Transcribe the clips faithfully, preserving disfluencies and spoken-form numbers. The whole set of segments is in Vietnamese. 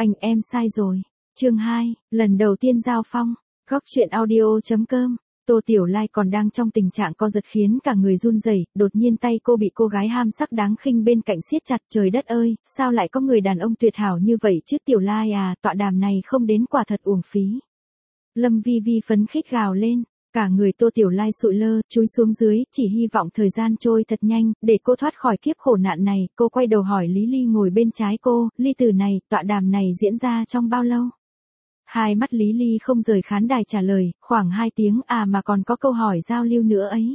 Anh em sai rồi. Chương hai, lần đầu tiên giao phong. Góc truyện audio.com. Tô Tiểu Lai còn đang trong tình trạng co giật khiến cả người run rẩy, đột nhiên tay cô bị cô gái ham sắc đáng khinh bên cạnh siết chặt. Trời đất ơi, sao lại có người đàn ông tuyệt hảo như vậy chứ Tiểu Lai à, tọa đàm này không đến quả thật uổng phí. Lâm Vi Vi phấn khích gào lên, cả người Tô Tiểu Lai sụi lơ, chúi xuống dưới, chỉ hy vọng thời gian trôi thật nhanh, để cô thoát khỏi kiếp khổ nạn này. Cô quay đầu hỏi Lý Ly ngồi bên trái cô, Ly từ này, tọa đàm này diễn ra trong bao lâu? Hai mắt Lý Ly không rời khán đài trả lời, khoảng hai tiếng à mà còn có câu hỏi giao lưu nữa ấy.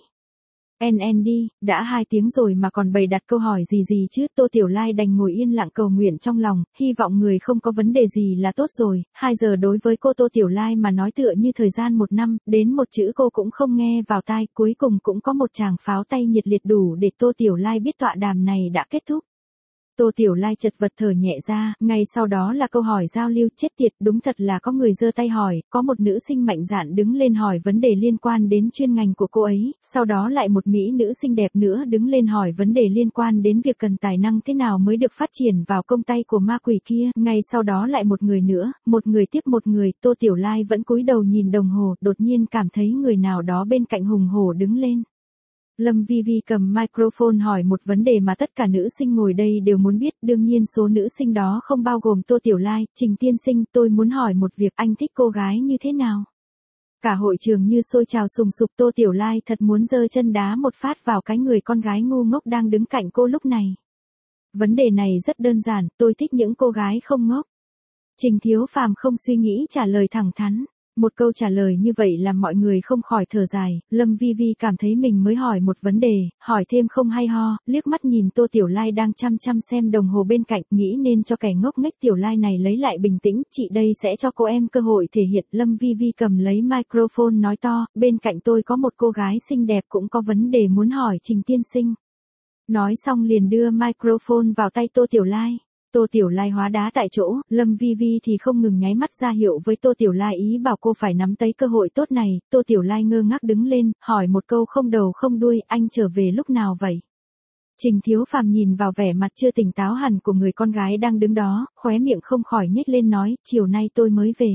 En en đi, đã hai tiếng rồi mà còn bày đặt câu hỏi gì gì chứ. Tô Tiểu Lai đành ngồi yên lặng cầu nguyện trong lòng, hy vọng người không có vấn đề gì là tốt rồi. Hai giờ đối với cô Tô Tiểu Lai mà nói tựa như thời gian một năm, đến một chữ cô cũng không nghe vào tai. Cuối cùng cũng có một tràng pháo tay nhiệt liệt đủ để Tô Tiểu Lai biết tọa đàm này đã kết thúc. Tô Tiểu Lai chật vật thở nhẹ ra, ngay sau đó là câu hỏi giao lưu. Chết tiệt, đúng thật là có người giơ tay hỏi, có một nữ sinh mạnh dạn đứng lên hỏi vấn đề liên quan đến chuyên ngành của cô ấy, sau đó lại một mỹ nữ xinh đẹp nữa đứng lên hỏi vấn đề liên quan đến việc cần tài năng thế nào mới được phát triển vào công tay của ma quỷ kia, ngay sau đó lại một người nữa, một người tiếp một người. Tô Tiểu Lai vẫn cúi đầu nhìn đồng hồ, đột nhiên cảm thấy người nào đó bên cạnh hùng hổ đứng lên. Lâm Vi Vi cầm microphone hỏi một vấn đề mà tất cả nữ sinh ngồi đây đều muốn biết, đương nhiên số nữ sinh đó không bao gồm Tô Tiểu Lai. Trình tiên sinh, tôi muốn hỏi một việc, anh thích cô gái như thế nào? Cả hội trường như sôi trào sùng sục. Tô Tiểu Lai thật muốn giơ chân đá một phát vào cái người con gái ngu ngốc đang đứng cạnh cô lúc này. Vấn đề này rất đơn giản, tôi thích những cô gái không ngốc. Trình Thiếu Phàm không suy nghĩ trả lời thẳng thắn. Một câu trả lời như vậy làm mọi người không khỏi thở dài. Lâm Vi Vi cảm thấy mình mới hỏi một vấn đề, hỏi thêm không hay ho, liếc mắt nhìn Tô Tiểu Lai đang chăm chăm xem đồng hồ bên cạnh, nghĩ nên cho kẻ ngốc nghếch Tiểu Lai này lấy lại bình tĩnh, chị đây sẽ cho cô em cơ hội thể hiện. Lâm Vi Vi cầm lấy microphone nói to, bên cạnh tôi có một cô gái xinh đẹp cũng có vấn đề muốn hỏi Trình tiên sinh. Nói xong liền đưa microphone vào tay Tô Tiểu Lai. Tô Tiểu Lai hóa đá tại chỗ, Lâm Vi Vi thì không ngừng nháy mắt ra hiệu với Tô Tiểu Lai ý bảo cô phải nắm lấy cơ hội tốt này. Tô Tiểu Lai ngơ ngác đứng lên, hỏi một câu không đầu không đuôi, anh trở về lúc nào vậy? Trình Thiếu Phàm nhìn vào vẻ mặt chưa tỉnh táo hẳn của người con gái đang đứng đó, khóe miệng không khỏi nhếch lên nói, chiều nay tôi mới về.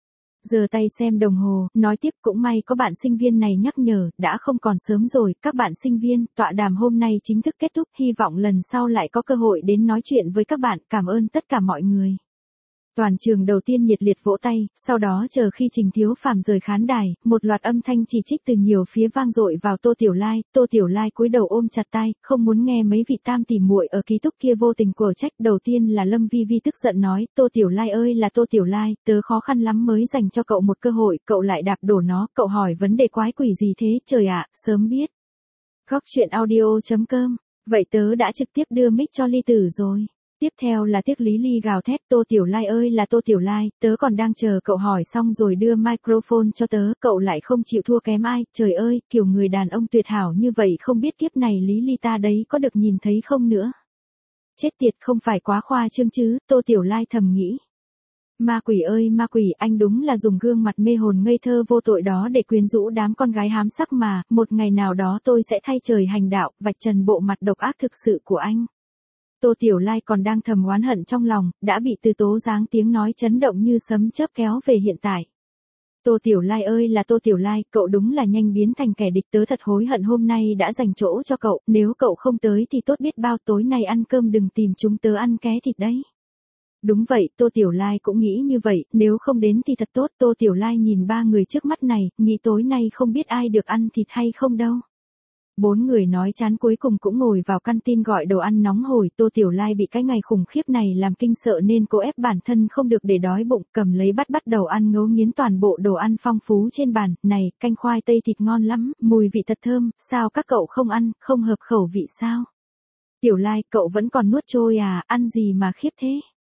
Giơ tay xem đồng hồ, nói tiếp cũng may có bạn sinh viên này nhắc nhở, đã không còn sớm rồi. Các bạn sinh viên, tọa đàm hôm nay chính thức kết thúc, hy vọng lần sau lại có cơ hội đến nói chuyện với các bạn, cảm ơn tất cả mọi người. Toàn trường đầu tiên nhiệt liệt vỗ tay, sau đó chờ khi Trình Thiếu Phàm rời khán đài, một loạt âm thanh chỉ trích từ nhiều phía vang dội vào Tô Tiểu Lai. Tô Tiểu Lai cúi đầu ôm chặt tai, không muốn nghe mấy vị tam tỉ muội ở ký túc kia vô tình quở trách. Đầu tiên là Lâm Vi Vi tức giận nói, Tô Tiểu Lai ơi là Tô Tiểu Lai, tớ khó khăn lắm mới dành cho cậu một cơ hội, cậu lại đạp đổ nó, cậu hỏi vấn đề quái quỷ gì thế, trời ạ, sớm biết. Góc truyện audio.com, vậy tớ đã trực tiếp đưa mic cho Ly Tử rồi. Tiếp theo là tiếc Lý Ly gào thét, Tô Tiểu Lai ơi là Tô Tiểu Lai, tớ còn đang chờ cậu hỏi xong rồi đưa microphone cho tớ, cậu lại không chịu thua kém ai, trời ơi, kiểu người đàn ông tuyệt hảo như vậy không biết kiếp này Lý Ly ta đấy có được nhìn thấy không nữa. Chết tiệt, không phải quá khoa trương chứ, Tô Tiểu Lai thầm nghĩ. Ma quỷ ơi ma quỷ, anh đúng là dùng gương mặt mê hồn ngây thơ vô tội đó để quyến rũ đám con gái hám sắc mà, một ngày nào đó tôi sẽ thay trời hành đạo, vạch trần bộ mặt độc ác thực sự của anh. Tô Tiểu Lai còn đang thầm oán hận trong lòng, đã bị Từ Tố Giáng tiếng nói chấn động như sấm chớp kéo về hiện tại. Tô Tiểu Lai ơi là Tô Tiểu Lai, cậu đúng là nhanh biến thành kẻ địch, tớ thật hối hận hôm nay đã dành chỗ cho cậu, nếu cậu không tới thì tốt biết bao, tối nay ăn cơm đừng tìm chúng tớ ăn ké thịt đấy. Đúng vậy, Tô Tiểu Lai cũng nghĩ như vậy, nếu không đến thì thật tốt. Tô Tiểu Lai nhìn ba người trước mắt này, nghĩ tối nay không biết ai được ăn thịt hay không đâu. Bốn người nói chán cuối cùng cũng ngồi vào căn tin gọi đồ ăn nóng hổi. Tô Tiểu Lai bị cái ngày khủng khiếp này làm kinh sợ nên cô ép bản thân không được để đói bụng, cầm lấy bát bắt đầu ăn ngấu nghiến toàn bộ đồ ăn phong phú trên bàn. Này, canh khoai tây thịt ngon lắm, mùi vị thật thơm, sao các cậu không ăn, không hợp khẩu vị sao? Tiểu Lai, cậu vẫn còn nuốt trôi à, ăn gì mà khiếp thế?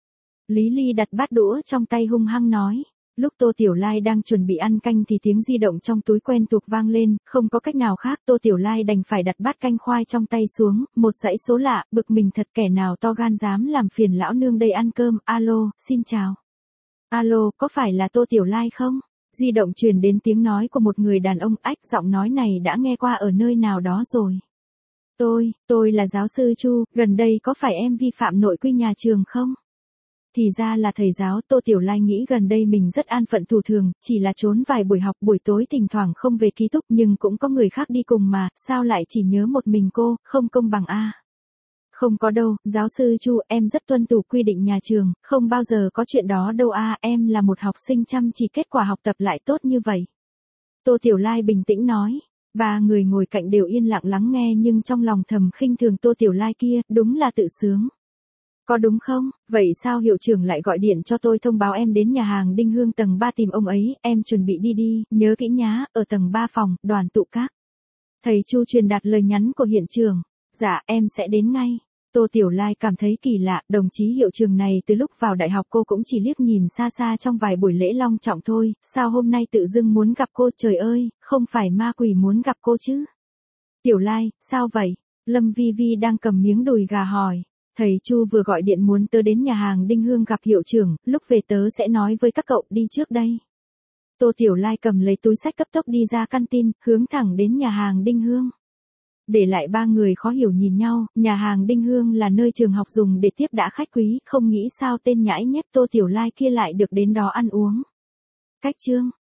Lý Ly đặt bát đũa trong tay hung hăng nói. Lúc Tô Tiểu Lai đang chuẩn bị ăn canh thì tiếng di động trong túi quen thuộc vang lên, không có cách nào khác, Tô Tiểu Lai đành phải đặt bát canh khoai trong tay xuống, một dãy số lạ, bực mình thật, kẻ nào to gan dám làm phiền lão nương đây ăn cơm. Alo, xin chào. Alo, có phải là Tô Tiểu Lai không? Di động truyền đến tiếng nói của một người đàn ông, ách, giọng nói này đã nghe qua ở nơi nào đó rồi. Tôi, tôi là giáo sư Chu, gần đây có phải em vi phạm nội quy nhà trường không? Thì ra là thầy giáo. Tô Tiểu Lai nghĩ gần đây mình rất an phận thủ thường, chỉ là trốn vài buổi học, buổi tối thỉnh thoảng không về ký túc, nhưng cũng có người khác đi cùng mà, sao lại chỉ nhớ một mình cô, không công bằng a. Không có đâu, giáo sư Chu, em rất tuân thủ quy định nhà trường, không bao giờ có chuyện đó đâu a, em là một học sinh chăm chỉ, kết quả học tập lại tốt như vậy. Tô Tiểu Lai bình tĩnh nói. Ba người ngồi cạnh đều yên lặng lắng nghe, nhưng trong lòng thầm khinh thường Tô Tiểu Lai kia, đúng là tự sướng. Có đúng không? Vậy sao hiệu trưởng lại gọi điện cho tôi thông báo em đến nhà hàng Đinh Hương tầng ba tìm ông ấy, em chuẩn bị đi đi, nhớ kỹ nhá, ở tầng ba phòng, đoàn tụ các. Thầy Chu truyền đạt lời nhắn của hiệu trưởng. Dạ, em sẽ đến ngay. Tô Tiểu Lai cảm thấy kỳ lạ, đồng chí hiệu trưởng này từ lúc vào đại học cô cũng chỉ liếc nhìn xa xa trong vài buổi lễ long trọng thôi, sao hôm nay tự dưng muốn gặp cô, trời ơi, không phải ma quỷ muốn gặp cô chứ? Tiểu Lai, sao vậy? Lâm Vi Vi đang cầm miếng đùi gà hỏi. Thầy Chu vừa gọi điện muốn tớ đến nhà hàng Đinh Hương gặp hiệu trưởng, lúc về tớ sẽ nói với các cậu, đi trước đây. Tô Tiểu Lai cầm lấy túi sách cấp tốc đi ra căn tin, hướng thẳng đến nhà hàng Đinh Hương. Để lại ba người khó hiểu nhìn nhau, nhà hàng Đinh Hương là nơi trường học dùng để tiếp đãi khách quý, không nghĩ sao tên nhãi nhép Tô Tiểu Lai kia lại được đến đó ăn uống. Cách chương